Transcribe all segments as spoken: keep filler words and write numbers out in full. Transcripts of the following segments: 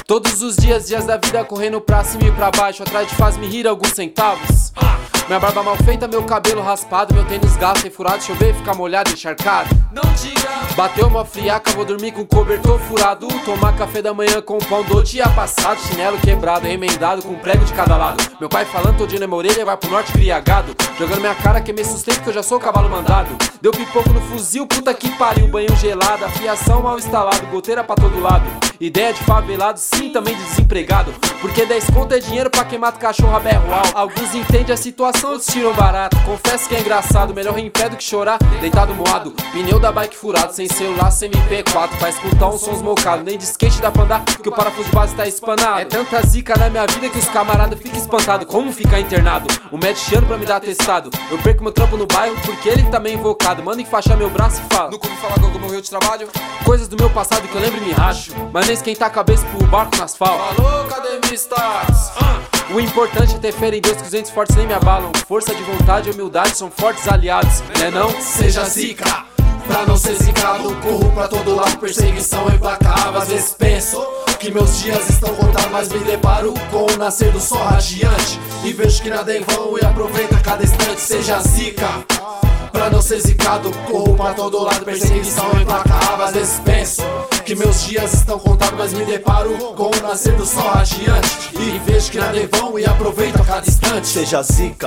Todos os dias, dias da vida correndo pra cima e pra baixo, atrás de faz-me rir alguns centavos. Minha barba mal feita, meu cabelo raspado, meu tênis gasto e furado, chover e ficar molhado e encharcado. Não diga. Bateu uma friaca, vou dormir com cobertor furado, tomar café da manhã com pão do dia passado, chinelo quebrado, remendado com prego de cada lado. Meu pai falando todinho na minha orelha, vai pro norte criagado, jogando minha cara que me sustento que eu já sou cavalo mandado. Deu pipoco no fuzil, puta que pariu, banho gelado, afiação mal instalado, goteira pra todo lado. Ideia de favelado, sim, também de desempregado, porque dez conto é dinheiro pra quem mata cachorro a berro alto. Alguns entendem a situação, outros tiram barato. Confesso que é engraçado, melhor rir em pé do que chorar deitado moado. Pneu da bike furado, sem celular, sem M P quatro, pra escutar uns sons mocados. Nem de skate dá pra andar, que o parafuso de base tá espanado. É tanta zica na minha vida que os camaradas ficam espantados. Como ficar internado? O médico chama pra me dar atestado. Eu perco meu trampo no bairro porque ele tá meio invocado. Manda enfaixar meu braço e fala: nunca ouvi falar que alguém morreu de trabalho. Coisas do meu passado que eu lembro e me racho, mas nem esquentar a cabeça pro barco no asfalto. Alô, cademistas! Ah. O importante é ter fé em Deus, que os entes fortes nem me abalam. Força de vontade e humildade são fortes aliados, né não? Seja zica, pra não ser zicado, corro pra todo lado, perseguição implacável. Às vezes penso que meus dias estão contados, mas me deparo com o nascer do sol radiante e vejo que nada é em vão e aproveito cada instante. Seja zica, pra não ser zicado, corro pra todo lado, perseguição implacável. Às vezes penso que meus dias estão contados, mas me deparo com o nascer do sol radiante e vejo que nada é vão e aproveito a cada instante. Seja zica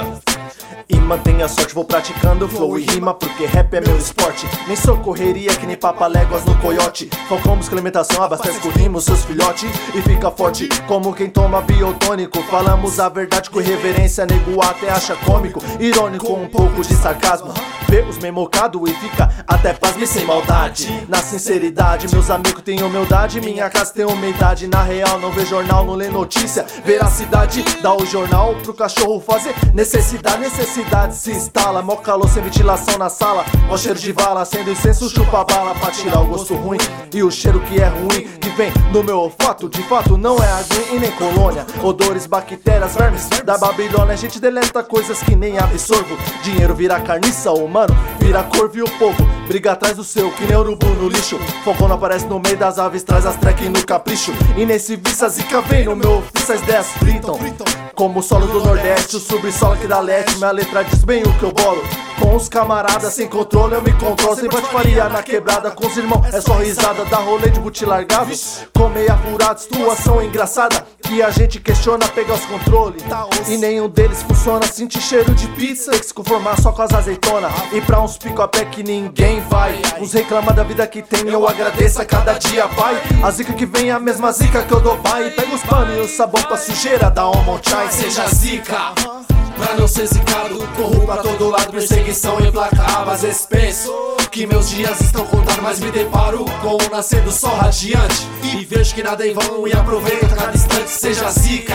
e mantenha a sorte, vou praticando flow e rima, porque rap é meu esporte. Nem sou correria que nem papaléguas no coiote. Falcão busca alimentação, abastece com rimo seus filhotes e fica forte como quem toma biotônico. Falamos a verdade com irreverência, nego até acha cômico, irônico, um pouco de sarcasmo. Vê os memocado e fica até pasme sem maldade. Na sinceridade, meus amigos têm humildade, minha casa tem umidade. Na real não vê jornal, não lê notícia, veracidade. Dá o jornal pro cachorro fazer necessidade. Necessidade se instala, mó calor sem ventilação na sala. Ó cheiro de vala, acende incenso, chupa bala pra tirar o gosto ruim e o cheiro que é ruim que vem do meu olfato. De fato não é aguinha e nem colônia, odores, bactérias, vermes da Babilônia. A gente deleta coisas que nem absorvo. Dinheiro vira carniça, humano vira corvo e o povo briga atrás do seu, que nem urubu no lixo. Falcão não aparece no meio das aves, traz as track no capricho. E nesse vício a zica vem no meu ofício, as ideias fritam como o solo do Nordeste, o subsolo aqui da Leste. Minha letra diz bem o que eu bolo. Com os camaradas sem controle eu me controlo, sem patifaria na quebrada. Com os irmãos é só risada, dá rolê de buti largado com meia furada, situação engraçada que a gente questiona pegar os controles e nenhum deles funciona. Sentir cheiro de pizza, tem que se conformar só com as azeitonas e pra uns pico a pé que ninguém vai. Uns reclama da vida que tem, eu agradeço a cada dia, pai. A zica que vem é a mesma zica que eu dou, pai. Pega os panos e o sabão pra sujeira, dá um monchai. Seja zica, pra não ser zicado, corro pra todo lado, perseguição implacável. Às vezes penso que meus dias estão contados, mas me deparo com o nascer do sol radiante e vejo que nada é em vão e aproveito a cada instante. Seja zica,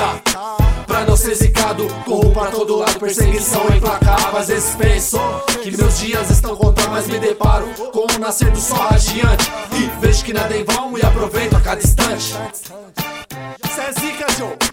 pra não ser zicado, corro pra todo lado, perseguição implacável. Às vezes penso que meus dias estão contados, mas me deparo com o nascer do sol radiante e vejo que nada é em vão e aproveito a cada instante. Cê é zica, Joe.